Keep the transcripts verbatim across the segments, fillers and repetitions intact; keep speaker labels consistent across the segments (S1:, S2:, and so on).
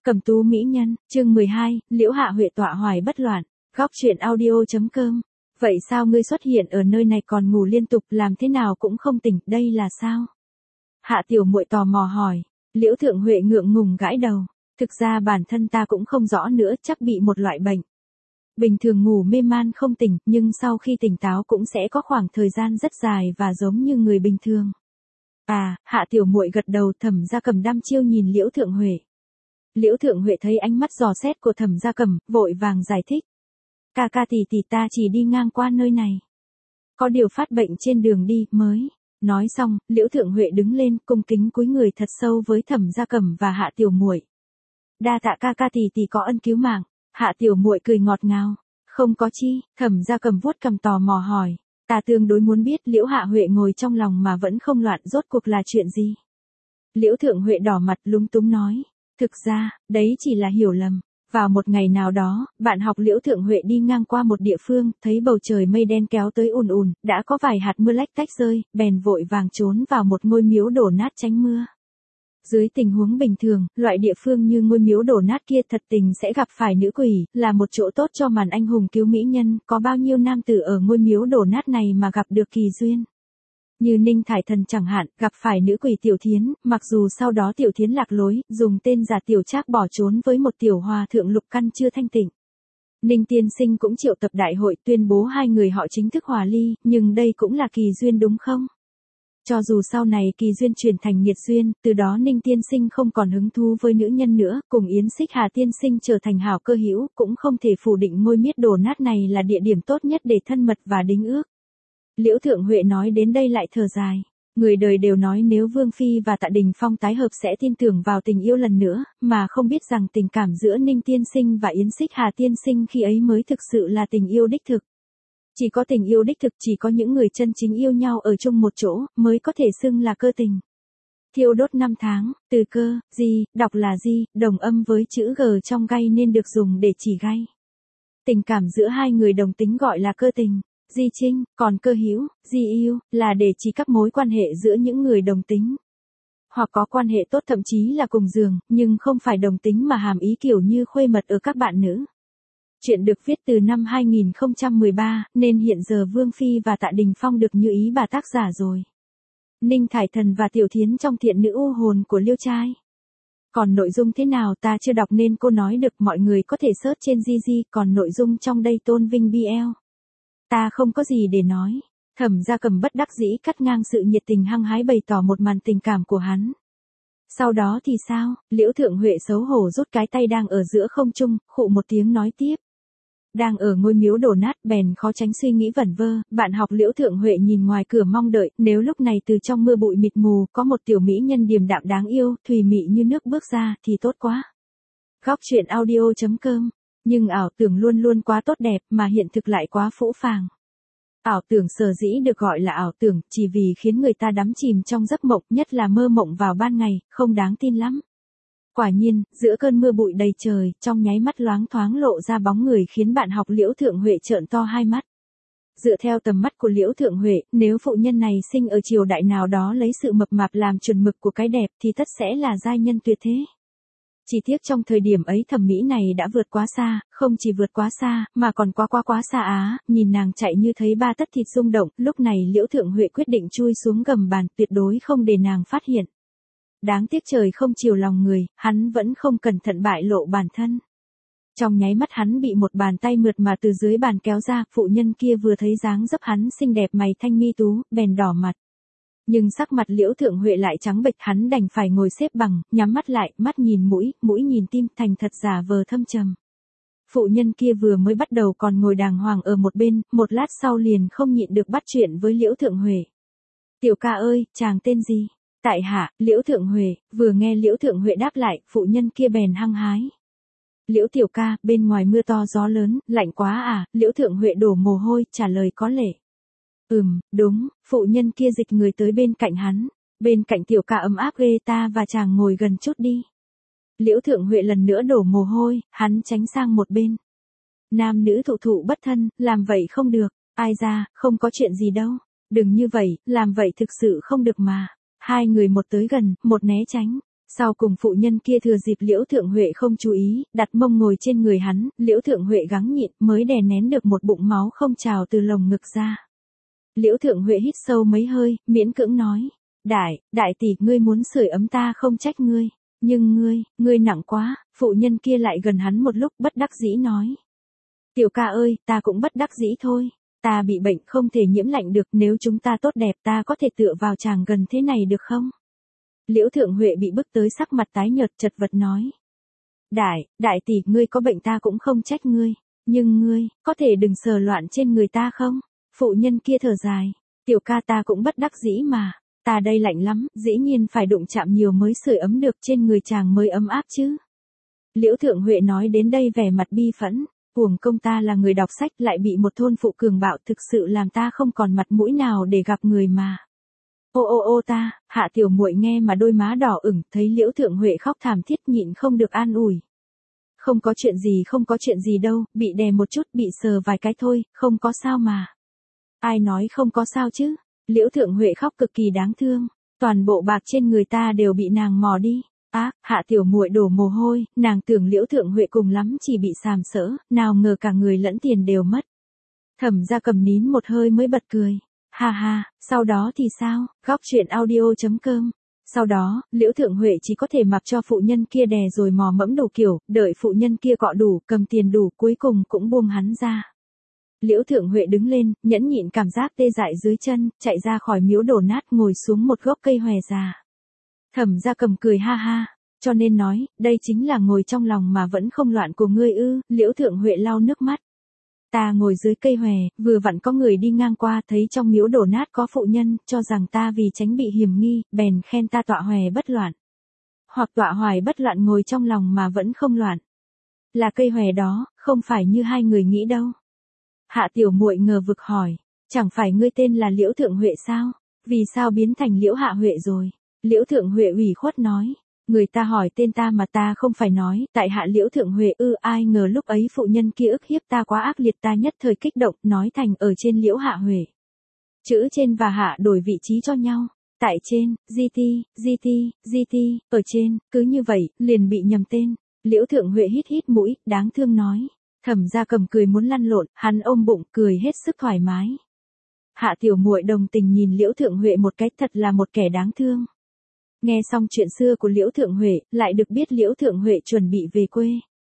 S1: Cẩm tú mỹ nhân, chương mười hai, Liễu Hạ Huệ tọa hoài bất loạn, góc truyện audio.com. Vậy sao ngươi xuất hiện ở nơi này còn ngủ liên tục, làm thế nào cũng không tỉnh, đây là sao? Hạ tiểu muội tò mò hỏi. Liễu Thượng Huệ ngượng ngùng gãi đầu. Thực ra bản thân ta cũng không rõ nữa, chắc bị một loại bệnh. Bình thường ngủ mê man không tỉnh, nhưng sau khi tỉnh táo cũng sẽ có khoảng thời gian rất dài và giống như người bình thường. À, Hạ tiểu muội gật đầu. Thẩm Gia Cẩm đăm chiêu nhìn Liễu Thượng Huệ. Liễu Thượng Huệ thấy ánh mắt dò xét của Thẩm Gia Cẩm, vội vàng giải thích. Ca ca tỷ tỷ ta chỉ đi ngang qua nơi này. Có điều phát bệnh trên đường đi, mới. Nói xong, Liễu Thượng Huệ đứng lên, cung kính cúi người thật sâu với Thẩm Gia Cẩm và Hạ tiểu muội. Đa tạ ca ca tỷ tỷ có ân cứu mạng. Hạ tiểu muội cười ngọt ngào. Không có chi. Thẩm Gia Cẩm vuốt cằm tò mò hỏi. Ta tương đối muốn biết Liễu Hạ Huệ ngồi trong lòng mà vẫn không loạn, rốt cuộc là chuyện gì. Liễu Thượng Huệ đỏ mặt lúng túng nói. Thực ra, đấy chỉ là hiểu lầm. Vào một ngày nào đó, bạn học Liễu Thượng Huệ đi ngang qua một địa phương, thấy bầu trời mây đen kéo tới ùn ùn, đã có vài hạt mưa lách tách rơi, bèn vội vàng trốn vào một ngôi miếu đổ nát tránh mưa. Dưới tình huống bình thường, loại địa phương như ngôi miếu đổ nát kia thật tình sẽ gặp phải nữ quỷ, là một chỗ tốt cho màn anh hùng cứu mỹ nhân, có bao nhiêu nam tử ở ngôi miếu đổ nát này mà gặp được kỳ duyên. Như Ninh Thải Thần chẳng hạn, gặp phải nữ quỷ Tiểu Thiến, mặc dù sau đó Tiểu Thiến lạc lối, dùng tên giả Tiểu Trác bỏ trốn với một tiểu hòa thượng lục căn chưa thanh tịnh. Ninh Tiên Sinh cũng triệu tập đại hội tuyên bố hai người họ chính thức hòa ly, nhưng đây cũng là kỳ duyên đúng không? Cho dù sau này kỳ duyên chuyển thành nghiệt duyên, từ đó Ninh Tiên Sinh không còn hứng thú với nữ nhân nữa, cùng Yến Xích Hà Tiên Sinh trở thành hảo cơ hữu, cũng không thể phủ định ngôi miết đổ nát này là địa điểm tốt nhất để thân mật và đính ước. Liễu Thượng Huệ nói đến đây lại thở dài. Người đời đều nói nếu Vương Phi và Tạ Đình Phong tái hợp sẽ tin tưởng vào tình yêu lần nữa, mà không biết rằng tình cảm giữa Ninh Tiên Sinh và Yến Xích Hà Tiên Sinh khi ấy mới thực sự là tình yêu đích thực. Chỉ có tình yêu đích thực, chỉ có những người chân chính yêu nhau ở chung một chỗ, mới có thể xưng là cơ tình. Thiêu đốt năm tháng, từ cơ, gì, đọc là gì, đồng âm với chữ g trong gay nên được dùng để chỉ gay. Tình cảm giữa hai người đồng tính gọi là cơ tình. Di trinh, còn cơ hữu, di yêu, là để chỉ các mối quan hệ giữa những người đồng tính. Hoặc có quan hệ tốt thậm chí là cùng giường, nhưng không phải đồng tính mà hàm ý kiểu như khuê mật ở các bạn nữ. Chuyện được viết từ năm hai nghìn không trăm mười ba, nên hiện giờ Vương Phi và Tạ Đình Phong được như ý bà tác giả rồi. Ninh Thải Thần và Tiểu Thiến trong Thiện Nữ U Hồn của Liêu Trai. Còn nội dung thế nào ta chưa đọc nên cô nói được, mọi người có thể search trên Gigi, còn nội dung trong đây tôn vinh bê lờ. Ta không có gì để nói. Thẩm Gia Cẩm bất đắc dĩ cắt ngang sự nhiệt tình hăng hái bày tỏ một màn tình cảm của hắn. Sau đó thì sao? Liễu Thượng Huệ xấu hổ rút cái tay đang ở giữa không trung, khụ một tiếng nói tiếp. Đang ở ngôi miếu đổ nát, bèn khó tránh suy nghĩ vẩn vơ, bạn học Liễu Thượng Huệ nhìn ngoài cửa mong đợi, nếu lúc này từ trong mưa bụi mịt mù, có một tiểu mỹ nhân điềm đạm đáng yêu, thùy mị như nước bước ra, thì tốt quá. Góc truyện audio.com. Nhưng ảo tưởng luôn luôn quá tốt đẹp, mà hiện thực lại quá phũ phàng. Ảo tưởng sở dĩ được gọi là ảo tưởng, chỉ vì khiến người ta đắm chìm trong giấc mộng, nhất là mơ mộng vào ban ngày, không đáng tin lắm. Quả nhiên, giữa cơn mưa bụi đầy trời, trong nháy mắt loáng thoáng lộ ra bóng người khiến bạn học Liễu Thượng Huệ trợn to hai mắt. Dựa theo tầm mắt của Liễu Thượng Huệ, nếu phụ nhân này sinh ở triều đại nào đó lấy sự mập mạp làm chuẩn mực của cái đẹp thì tất sẽ là giai nhân tuyệt thế. Chỉ tiếc trong thời điểm ấy thẩm mỹ này đã vượt quá xa, không chỉ vượt quá xa, mà còn quá quá quá xa á, nhìn nàng chạy như thấy ba tấc thịt rung động, lúc này Liễu Thượng Huệ quyết định chui xuống gầm bàn, tuyệt đối không để nàng phát hiện. Đáng tiếc trời không chiều lòng người, hắn vẫn không cẩn thận bại lộ bản thân. Trong nháy mắt hắn bị một bàn tay mượt mà từ dưới bàn kéo ra, phụ nhân kia vừa thấy dáng dấp hắn xinh đẹp mày thanh mi tú, bèn đỏ mặt. Nhưng sắc mặt Liễu Thượng Huệ lại trắng bệch, hắn đành phải ngồi xếp bằng, nhắm mắt lại, mắt nhìn mũi, mũi nhìn tim, thành thật giả vờ thâm trầm. Phụ nhân kia vừa mới bắt đầu còn ngồi đàng hoàng ở một bên, một lát sau liền không nhịn được bắt chuyện với Liễu Thượng Huệ. Tiểu ca ơi, chàng tên gì? Tại hạ, Liễu Thượng Huệ. Vừa nghe Liễu Thượng Huệ đáp lại, phụ nhân kia bèn hăng hái. Liễu tiểu ca, bên ngoài mưa to gió lớn, lạnh quá à? Liễu Thượng Huệ đổ mồ hôi, trả lời có lệ. Ừm, đúng, phụ nhân kia dịch người tới bên cạnh hắn. Bên cạnh tiểu ca ấm áp ghê, ta và chàng ngồi gần chút đi. Liễu Thượng Huệ lần nữa đổ mồ hôi, hắn tránh sang một bên. Nam nữ thụ thụ bất thân, làm vậy không được. Ai ra, không có chuyện gì đâu. Đừng như vậy, làm vậy thực sự không được mà. Hai người một tới gần, một né tránh. Sau cùng phụ nhân kia thừa dịp Liễu Thượng Huệ không chú ý, đặt mông ngồi trên người hắn, Liễu Thượng Huệ gắng nhịn mới đè nén được một bụng máu không trào từ lồng ngực ra. Liễu Thượng Huệ hít sâu mấy hơi, miễn cưỡng nói, đại, đại tỷ, ngươi muốn sưởi ấm ta không trách ngươi, nhưng ngươi, ngươi nặng quá, phụ nhân kia lại gần hắn một lúc bất đắc dĩ nói. Tiểu ca ơi, ta cũng bất đắc dĩ thôi, ta bị bệnh không thể nhiễm lạnh được, nếu chúng ta tốt đẹp ta có thể tựa vào chàng gần thế này được không? Liễu Thượng Huệ bị bức tới sắc mặt tái nhợt chật vật nói. Đại, đại tỷ, ngươi có bệnh ta cũng không trách ngươi, nhưng ngươi, có thể đừng sờ loạn trên người ta không? Phụ nhân kia thở dài, tiểu ca ta cũng bất đắc dĩ mà, ta đây lạnh lắm, dĩ nhiên phải đụng chạm nhiều mới sưởi ấm được, trên người chàng mới ấm áp chứ. Liễu Thượng Huệ nói đến đây vẻ mặt bi phẫn, uổng công ta là người đọc sách lại bị một thôn phụ cường bạo, thực sự làm ta không còn mặt mũi nào để gặp người mà. Ô ô ô ta, Hạ tiểu muội nghe mà đôi má đỏ ửng, thấy Liễu Thượng Huệ khóc thảm thiết nhịn không được an ủi. Không có chuyện gì, không có chuyện gì đâu, bị đè một chút, bị sờ vài cái thôi, không có sao mà. Ai nói không có sao chứ? Liễu Thượng Huệ khóc cực kỳ đáng thương, toàn bộ bạc trên người ta đều bị nàng mò đi. Ác, Hạ tiểu muội đổ mồ hôi, nàng tưởng Liễu Thượng Huệ cùng lắm chỉ bị sàm sỡ, nào ngờ cả người lẫn tiền đều mất. Thẩm Gia Cầm nín một hơi mới bật cười. Ha ha, sau đó thì sao? Góc truyện audio chấm com. Sau đó, Liễu Thượng Huệ chỉ có thể mặc cho phụ nhân kia đè rồi mò mẫm đủ kiểu, đợi phụ nhân kia cọ đủ, cầm tiền đủ, cuối cùng cũng buông hắn ra. Liễu Thượng Huệ đứng lên, nhẫn nhịn cảm giác tê dại dưới chân, chạy ra khỏi miếu đổ nát, ngồi xuống một gốc cây hòe già. Thẩm Gia Cầm cười ha ha, cho nên nói, đây chính là ngồi trong lòng mà vẫn không loạn của ngươi ư? Liễu Thượng Huệ lau nước mắt. Ta ngồi dưới cây hòe, vừa vặn có người đi ngang qua, thấy trong miếu đổ nát có phụ nhân, cho rằng ta vì tránh bị hiểm nghi, bèn khen ta tọa hòe bất loạn. Hoặc tọa hoài bất loạn, ngồi trong lòng mà vẫn không loạn. Là cây hòe đó, không phải như hai người nghĩ đâu. Hạ tiểu muội ngờ vực hỏi, chẳng phải ngươi tên là Liễu Thượng Huệ sao? Vì sao biến thành Liễu Hạ Huệ rồi? Liễu Thượng Huệ ủy khuất nói. Người ta hỏi tên ta mà ta không phải nói, tại hạ Liễu Thượng Huệ ư? Ai ngờ lúc ấy phụ nhân kia ức hiếp ta quá ác liệt, ta nhất thời kích động, nói thành ở trên Liễu Hạ Huệ. Chữ trên và hạ đổi vị trí cho nhau. Tại trên, gi ti, gi ti, gi ti, ở trên, cứ như vậy, liền bị nhầm tên. Liễu Thượng Huệ hít hít mũi, đáng thương nói. Thẩm Gia Cầm cười muốn lăn lộn, hắn ôm bụng, cười hết sức thoải mái. Hạ tiểu muội đồng tình nhìn Liễu Thượng Huệ một cái, thật là một kẻ đáng thương. Nghe xong chuyện xưa của Liễu Thượng Huệ, lại được biết Liễu Thượng Huệ chuẩn bị về quê.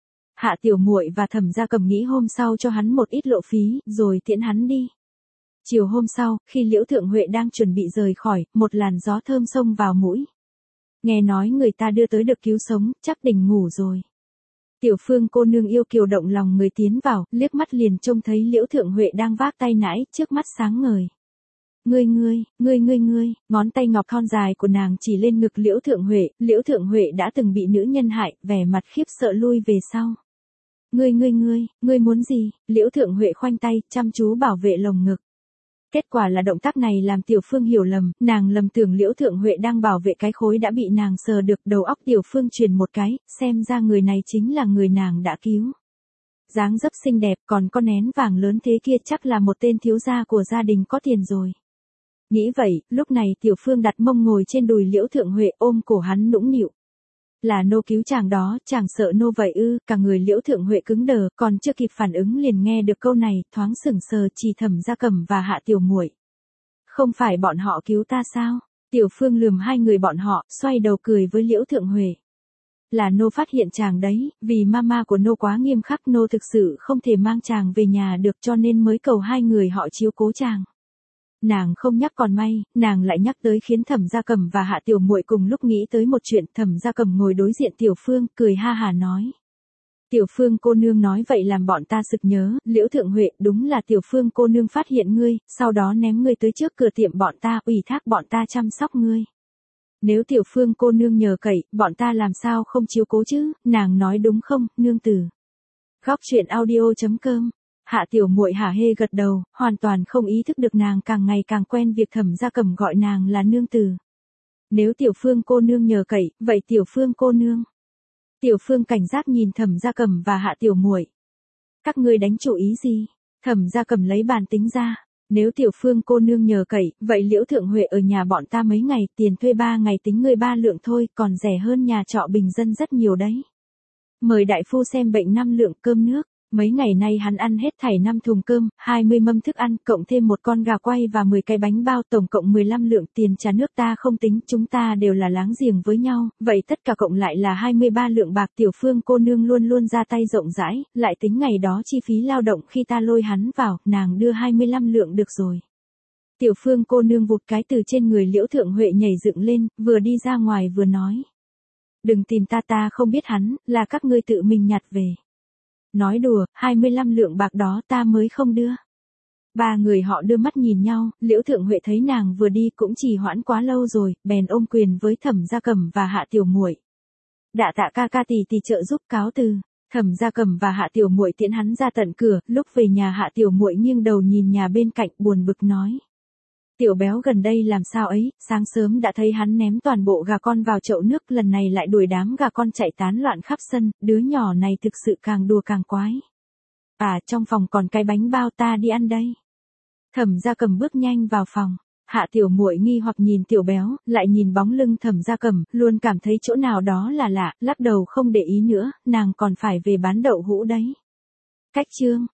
S1: Hạ tiểu muội và Thẩm Gia Cầm nghĩ hôm sau cho hắn một ít lộ phí, rồi tiễn hắn đi. Chiều hôm sau, khi Liễu Thượng Huệ đang chuẩn bị rời khỏi, một làn gió thơm xông vào mũi. Nghe nói người ta đưa tới được cứu sống, chắc đỉnh ngủ rồi. Tiểu Phương cô nương yêu kiều động lòng người tiến vào, liếc mắt liền trông thấy Liễu Thượng Huệ đang vác tay nãi, trước mắt sáng ngời. Ngươi ngươi, ngươi ngươi ngươi, ngón tay ngọc thon dài của nàng chỉ lên ngực Liễu Thượng Huệ, Liễu Thượng Huệ đã từng bị nữ nhân hại, vẻ mặt khiếp sợ lui về sau. Ngươi ngươi ngươi, ngươi muốn gì? Liễu Thượng Huệ khoanh tay, chăm chú bảo vệ lồng ngực. Kết quả là động tác này làm Tiểu Phương hiểu lầm, nàng lầm tưởng Liễu Thượng Huệ đang bảo vệ cái khối đã bị nàng sờ được, đầu óc Tiểu Phương chuyển một cái, xem ra người này chính là người nàng đã cứu. Dáng dấp xinh đẹp, còn con nén vàng lớn thế kia chắc là một tên thiếu gia của gia đình có tiền rồi. Nghĩ vậy, lúc này Tiểu Phương đặt mông ngồi trên đùi Liễu Thượng Huệ, ôm cổ hắn nũng nịu. Là nô cứu chàng đó, chàng sợ nô vậy ư? Cả người Liễu Thượng Huệ cứng đờ, còn chưa kịp phản ứng liền nghe được câu này, thoáng sững sờ, chỉ Thẩm Gia Cầm và Hạ tiểu muội. Không phải bọn họ cứu ta sao? Tiểu Phương lườm hai người bọn họ, xoay đầu cười với Liễu Thượng Huệ. Là nô phát hiện chàng đấy, vì mama của nô quá nghiêm khắc, nô thực sự không thể mang chàng về nhà được, cho nên mới cầu hai người họ chiếu cố chàng. Nàng không nhắc còn may, nàng lại nhắc tới khiến Thẩm Gia Cầm và Hạ tiểu muội cùng lúc nghĩ tới một chuyện. Thẩm Gia Cầm ngồi đối diện Tiểu Phương, cười ha hà nói. Tiểu Phương cô nương nói vậy làm bọn ta sực nhớ, Liễu Thượng Huệ, đúng là Tiểu Phương cô nương phát hiện ngươi, sau đó ném ngươi tới trước cửa tiệm bọn ta, ủy thác bọn ta chăm sóc ngươi. Nếu Tiểu Phương cô nương nhờ cậy, bọn ta làm sao không chiếu cố chứ? Nàng nói đúng không, nương tử? Góc truyện audio chấm com. Hạ tiểu muội hả hê gật đầu, hoàn toàn không ý thức được nàng càng ngày càng quen việc Thẩm Gia Cầm gọi nàng là nương tử. Nếu Tiểu Phương cô nương nhờ cậy, vậy Tiểu Phương cô nương. Tiểu Phương cảnh giác nhìn Thẩm Gia Cầm và Hạ tiểu muội. Các ngươi đánh chủ ý gì? Thẩm Gia Cầm lấy bàn tính ra. Nếu Tiểu Phương cô nương nhờ cậy, vậy Liễu Thượng Huệ ở nhà bọn ta mấy ngày, tiền thuê ba ngày tính ngươi ba lượng thôi, còn rẻ hơn nhà trọ bình dân rất nhiều đấy. Mời đại phu xem bệnh năm lượng cơm nước. Mấy ngày nay hắn ăn hết thảy năm thùng cơm, hai mươi mâm thức ăn, cộng thêm một con gà quay và mười cái bánh bao, tổng cộng mười lăm lượng. Tiền trà nước ta không tính, chúng ta đều là láng giềng với nhau, vậy tất cả cộng lại là hai mươi ba lượng bạc. Tiểu Phương cô nương luôn luôn ra tay rộng rãi, lại tính ngày đó chi phí lao động khi ta lôi hắn vào, nàng đưa hai mươi lăm lượng được rồi. Tiểu Phương cô nương vụt cái từ trên người Liễu Thượng Huệ nhảy dựng lên, vừa đi ra ngoài vừa nói. Đừng tìm ta, ta không biết hắn, là các ngươi tự mình nhặt về. Nói đùa, hai mươi lăm lượng bạc đó ta mới không đưa. Ba người họ đưa mắt nhìn nhau, Liễu Thượng Huệ thấy nàng vừa đi cũng trì hoãn quá lâu rồi, bèn ôm quyền với Thẩm Gia Cẩm và Hạ Tiểu Muội. Đạ tạ ca ca tỷ tỷ trợ giúp, cáo từ. Thẩm Gia Cẩm và Hạ Tiểu Muội tiễn hắn ra tận cửa, lúc về nhà Hạ Tiểu Muội nghiêng đầu nhìn nhà bên cạnh, buồn bực nói. Tiểu béo gần đây làm sao ấy, sáng sớm đã thấy hắn ném toàn bộ gà con vào chậu nước, lần này lại đuổi đám gà con chạy tán loạn khắp sân, đứa nhỏ này thực sự càng đùa càng quái. À, trong phòng còn cái bánh bao, ta đi ăn đây. Thẩm Gia Cẩm bước nhanh vào phòng. Hạ Tiểu Muội nghi hoặc nhìn Tiểu béo, lại nhìn bóng lưng Thẩm Gia Cẩm, luôn cảm thấy chỗ nào đó là lạ, lắc đầu không để ý nữa, nàng còn phải về bán đậu hũ đấy. Cách chương